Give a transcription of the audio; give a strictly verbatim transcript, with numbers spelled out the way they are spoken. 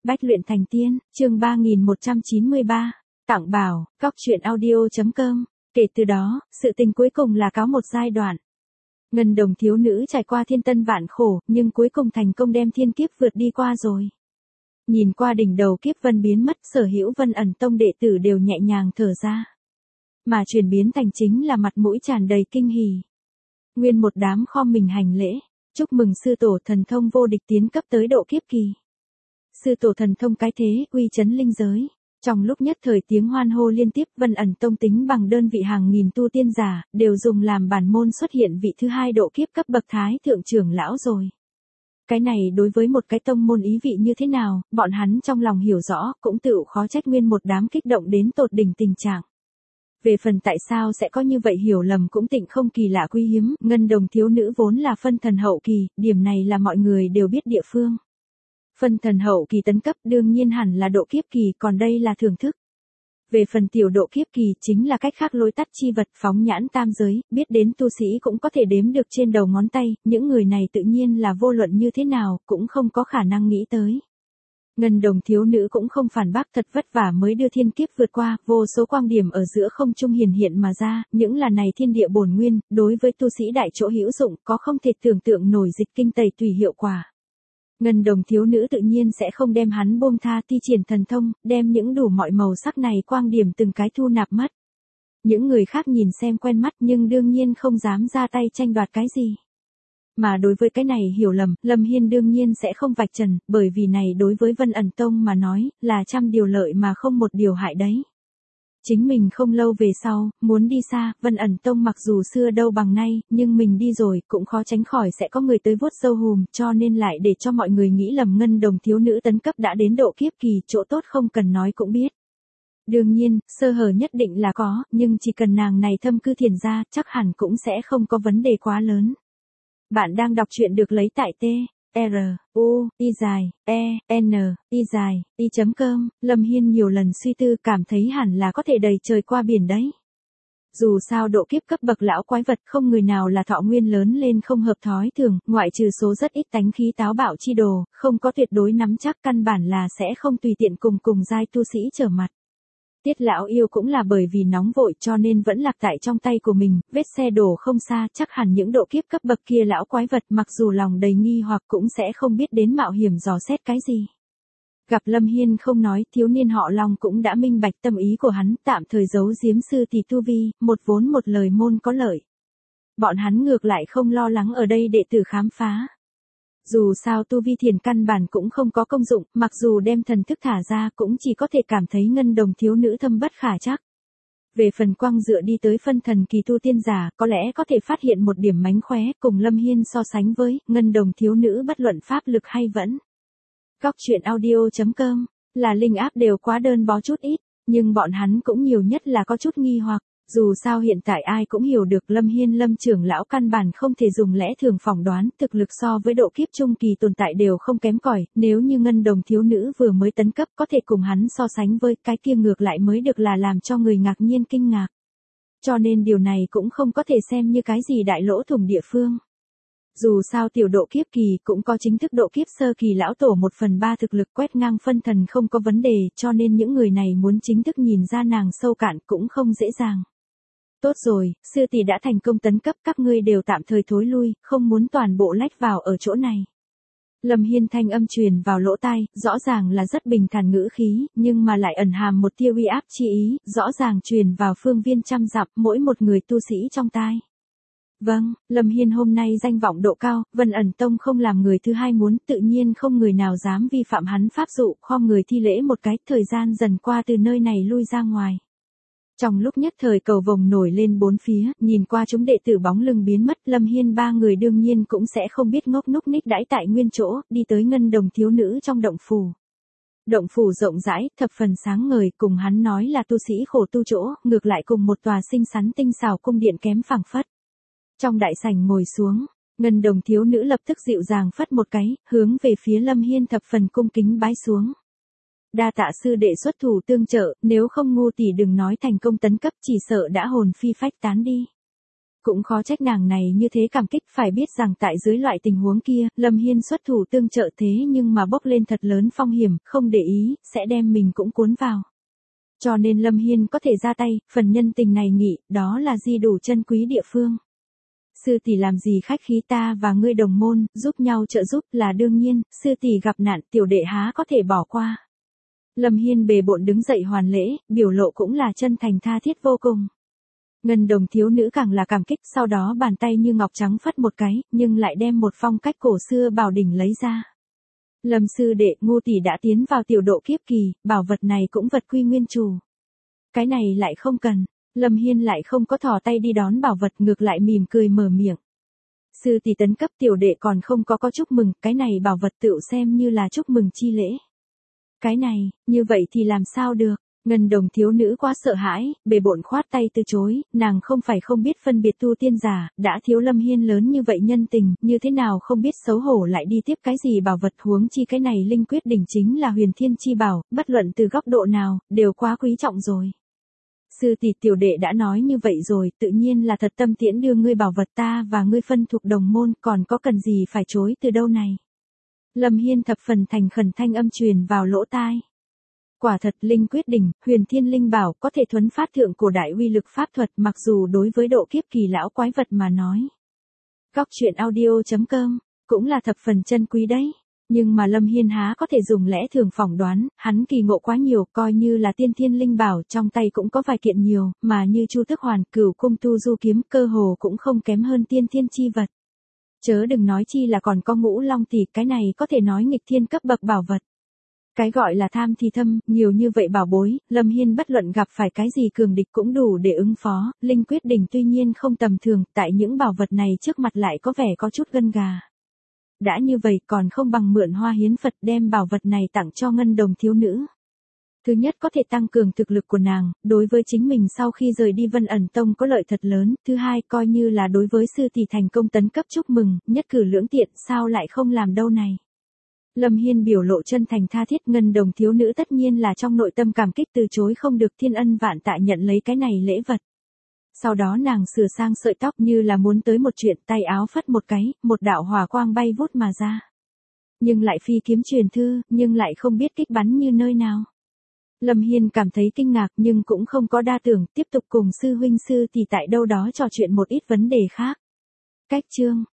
Bách luyện thành tiên, chương ba nghìn một trăm chín mươi ba, tặng bảo, góc truyện audio.com. Kể từ đó, sự tình cuối cùng là cáo một giai đoạn. Ngân Đồng thiếu nữ trải qua thiên tân vạn khổ, nhưng cuối cùng thành công đem thiên kiếp vượt đi qua rồi. Nhìn qua đỉnh đầu kiếp vân biến mất, sở hữu Vân Ẩn Tông đệ tử đều nhẹ nhàng thở ra. Mà chuyển biến thành chính là mặt mũi tràn đầy kinh hỉ. Nguyên một đám khom mình hành lễ, chúc mừng sư tổ thần thông vô địch tiến cấp tới độ kiếp kỳ. Sư tổ thần thông cái thế, uy chấn linh giới. Trong lúc nhất thời tiếng hoan hô liên tiếp, Vân Ẩn Tông tính bằng đơn vị hàng nghìn tu tiên giả, đều dùng làm bản môn xuất hiện vị thứ hai độ kiếp cấp bậc thái thượng trưởng lão rồi. Cái này đối với một cái tông môn ý vị như thế nào, bọn hắn trong lòng hiểu rõ, cũng tự khó trách nguyên một đám kích động đến tột đỉnh tình trạng. Về phần tại sao sẽ có như vậy hiểu lầm cũng tịnh không kỳ lạ quý hiếm, Ngân Đồng thiếu nữ vốn là phân thần hậu kỳ, điểm này là mọi người đều biết địa phương. Phân thần hậu kỳ tấn cấp đương nhiên hẳn là độ kiếp kỳ, còn đây là thưởng thức. Về phần tiểu độ kiếp kỳ chính là cách khác lối tắt chi vật phóng nhãn tam giới, biết đến tu sĩ cũng có thể đếm được trên đầu ngón tay, những người này tự nhiên là vô luận như thế nào, cũng không có khả năng nghĩ tới. Ngân Đồng thiếu nữ cũng không phản bác, thật vất vả mới đưa thiên kiếp vượt qua, vô số quang điểm ở giữa không trung hiển hiện mà ra, những là này thiên địa bổn nguyên, đối với tu sĩ đại chỗ hữu dụng, có không thể tưởng tượng nổi dịch kinh tẩy tùy hiệu quả. Ngân Đồng thiếu nữ tự nhiên sẽ không đem hắn buông tha, thi triển thần thông, đem những đủ mọi màu sắc này quang điểm từng cái thu nạp mất. Những người khác nhìn xem quen mắt nhưng đương nhiên không dám ra tay tranh đoạt cái gì. Mà đối với cái này hiểu lầm, Lâm Hiên đương nhiên sẽ không vạch trần, bởi vì này đối với Vân Ẩn Tông mà nói, là trăm điều lợi mà không một điều hại đấy. Chính mình không lâu về sau, muốn đi xa, Vân Ẩn Tông mặc dù xưa đâu bằng nay, nhưng mình đi rồi, cũng khó tránh khỏi sẽ có người tới vuốt râu hùm, cho nên lại để cho mọi người nghĩ lầm Ngân Đồng thiếu nữ tấn cấp đã đến độ kiếp kỳ, chỗ tốt không cần nói cũng biết. Đương nhiên, sơ hở nhất định là có, nhưng chỉ cần nàng này thâm cư thiền ra, chắc hẳn cũng sẽ không có vấn đề quá lớn. Bạn đang đọc truyện được lấy tại T, R, U, I dài, E, N, I dài, I chấm com, Lâm Hiên nhiều lần suy tư cảm thấy hẳn là có thể đầy trời qua biển đấy. Dù sao độ kiếp cấp bậc lão quái vật không người nào là thọ nguyên lớn lên không hợp thói thường, ngoại trừ số rất ít tánh khí táo bạo chi đồ, không có tuyệt đối nắm chắc căn bản là sẽ không tùy tiện cùng cùng giai tu sĩ trở mặt. Tiết lão yêu cũng là bởi vì nóng vội cho nên vẫn lạc tại trong tay của mình, vết xe đổ không xa, chắc hẳn những độ kiếp cấp bậc kia lão quái vật mặc dù lòng đầy nghi hoặc cũng sẽ không biết đến mạo hiểm dò xét cái gì. Gặp Lâm Hiên không nói, thiếu niên họ Long cũng đã minh bạch tâm ý của hắn, tạm thời giấu giếm sư tỷ tu vi, một vốn một lời môn có lợi. Bọn hắn ngược lại không lo lắng ở đây đệ tử khám phá. Dù sao tu vi thiền căn bản cũng không có công dụng, mặc dù đem thần thức thả ra cũng chỉ có thể cảm thấy Ngân Đồng thiếu nữ thâm bất khả trắc. Về phần quang dựa đi tới phân thần kỳ tu tiên giả, có lẽ có thể phát hiện một điểm mánh khóe, cùng Lâm Hiên so sánh với, Ngân Đồng thiếu nữ bất luận pháp lực hay vẫn. Góc truyện audio.com, là linh áp đều quá đơn bó chút ít, nhưng bọn hắn cũng nhiều nhất là có chút nghi hoặc. Dù sao hiện tại ai cũng hiểu được Lâm Hiên Lâm trưởng lão căn bản không thể dùng lẽ thường phỏng đoán, thực lực so với độ kiếp trung kỳ tồn tại đều không kém cỏi, nếu như Ngân Đồng thiếu nữ vừa mới tấn cấp có thể cùng hắn so sánh với, cái kia ngược lại mới được là làm cho người ngạc nhiên kinh ngạc. Cho nên điều này cũng không có thể xem như cái gì đại lỗ thủng địa phương. Dù sao tiểu độ kiếp kỳ cũng có chính thức độ kiếp sơ kỳ lão tổ một phần ba thực lực quét ngang phân thần không có vấn đề, cho nên những người này muốn chính thức nhìn ra nàng sâu cạn cũng không dễ dàng. Tốt rồi, sư tỷ đã thành công tấn cấp, các ngươi đều tạm thời thối lui, không muốn toàn bộ lách vào ở chỗ này. Lâm Hiên thanh âm truyền vào lỗ tai, rõ ràng là rất bình thản ngữ khí, nhưng mà lại ẩn hàm một tia uy áp chi ý, rõ ràng truyền vào phương viên trăm dặm mỗi một người tu sĩ trong tai. Vâng, Lâm Hiên hôm nay danh vọng độ cao, Vân Ẩn Tông không làm người thứ hai muốn, tự nhiên không người nào dám vi phạm hắn pháp dụ, khom người thi lễ một cái, thời gian dần qua từ nơi này lui ra ngoài. Trong lúc nhất thời cầu vồng nổi lên bốn phía, nhìn qua chúng đệ tử bóng lưng biến mất, Lâm Hiên ba người đương nhiên cũng sẽ không biết ngốc núc ních đãi tại nguyên chỗ, đi tới Ngân Đồng thiếu nữ trong động phủ. Động phủ rộng rãi, thập phần sáng ngời, cùng hắn nói là tu sĩ khổ tu chỗ, ngược lại cùng một tòa xinh xắn tinh xảo cung điện kém phẳng phất. Trong đại sảnh ngồi xuống, Ngân Đồng thiếu nữ lập tức dịu dàng phất một cái, hướng về phía Lâm Hiên thập phần cung kính bái xuống. Đa tạ sư đệ xuất thủ tương trợ, nếu không ngu tỷ đừng nói thành công tấn cấp chỉ sợ đã hồn phi phách tán đi. Cũng khó trách nàng này như thế cảm kích, phải biết rằng tại dưới loại tình huống kia, Lâm Hiên xuất thủ tương trợ thế nhưng mà bốc lên thật lớn phong hiểm, không để ý, sẽ đem mình cũng cuốn vào. Cho nên Lâm Hiên có thể ra tay, phần nhân tình này nghĩ, đó là di đủ chân quý địa phương. Sư tỷ làm gì khách khí, ta và ngươi đồng môn, giúp nhau trợ giúp là đương nhiên, sư tỷ gặp nạn tiểu đệ há có thể bỏ qua. Lâm Hiên bề bộn đứng dậy hoàn lễ, biểu lộ cũng là chân thành tha thiết vô cùng. Ngân Đồng thiếu nữ càng là cảm kích, sau đó bàn tay như ngọc trắng phất một cái, nhưng lại đem một phong cách cổ xưa bảo đỉnh lấy ra. Lâm sư đệ, Ngô tỷ đã tiến vào tiểu độ kiếp kỳ, bảo vật này cũng vật quy nguyên chủ. Cái này lại không cần. Lâm Hiên lại không có thò tay đi đón bảo vật, ngược lại mỉm cười mở miệng. Sư tỷ tấn cấp, tiểu đệ còn không có có chúc mừng, cái này bảo vật tựu xem như là chúc mừng chi lễ. Cái này, như vậy thì làm sao được? Ngân Đồng thiếu nữ quá sợ hãi, bề bộn khoát tay từ chối, nàng không phải không biết phân biệt tu tiên giả, đã thiếu Lâm Hiên lớn như vậy nhân tình, như thế nào không biết xấu hổ lại đi tiếp cái gì bảo vật, huống chi cái này linh quyết đỉnh chính là huyền thiên chi bảo, bất luận từ góc độ nào, đều quá quý trọng rồi. Sư tỷ, tiểu đệ đã nói như vậy rồi, tự nhiên là thật tâm tiễn đưa ngươi bảo vật, ta và ngươi phân thuộc đồng môn, còn có cần gì phải chối từ đâu này. Lâm Hiên thập phần thành khẩn thanh âm truyền vào lỗ tai. Quả thật, linh quyết đỉnh, huyền thiên linh bảo có thể thuấn phát thượng cổ đại uy lực pháp thuật, mặc dù đối với độ kiếp kỳ lão quái vật mà nói. Góc truyện audio chấm com, cũng là thập phần chân quý đấy. Nhưng mà Lâm Hiên há có thể dùng lẽ thường phỏng đoán, hắn kỳ ngộ quá nhiều, coi như là tiên thiên linh bảo, trong tay cũng có vài kiện nhiều, mà như Chu Tức Hoàn, Cửu Cung Tu Du kiếm, cơ hồ cũng không kém hơn tiên thiên chi vật. Chớ đừng nói chi là còn có Ngũ Long tỷ, cái này có thể nói nghịch thiên cấp bậc bảo vật. Cái gọi là tham thì thâm, nhiều như vậy bảo bối, Lâm Hiên bất luận gặp phải cái gì cường địch cũng đủ để ứng phó, linh quyết đỉnh tuy nhiên không tầm thường, tại những bảo vật này trước mặt lại có vẻ có chút gân gà. Đã như vậy còn không bằng mượn hoa hiến Phật đem bảo vật này tặng cho Ngân Đồng thiếu nữ. Thứ nhất có thể tăng cường thực lực của nàng, đối với chính mình sau khi rời đi Vân Ẩn Tông có lợi thật lớn, thứ hai coi như là đối với sư tỷ thành công tấn cấp chúc mừng, nhất cử lưỡng tiện, sao lại không làm đâu này. Lâm Hiên biểu lộ chân thành tha thiết, Ngân Đồng thiếu nữ tất nhiên là trong nội tâm cảm kích từ chối không được, thiên ân vạn tạ nhận lấy cái này lễ vật. Sau đó nàng sửa sang sợi tóc như là muốn tới một chuyện, tay áo phất một cái, một đạo hỏa quang bay vút mà ra. Nhưng lại phi kiếm truyền thư, nhưng lại không biết kích bắn như nơi nào. Lâm Hiên cảm thấy kinh ngạc nhưng cũng không có đa tưởng, tiếp tục cùng sư huynh sư tỷ tại đâu đó trò chuyện một ít vấn đề khác. Cách chương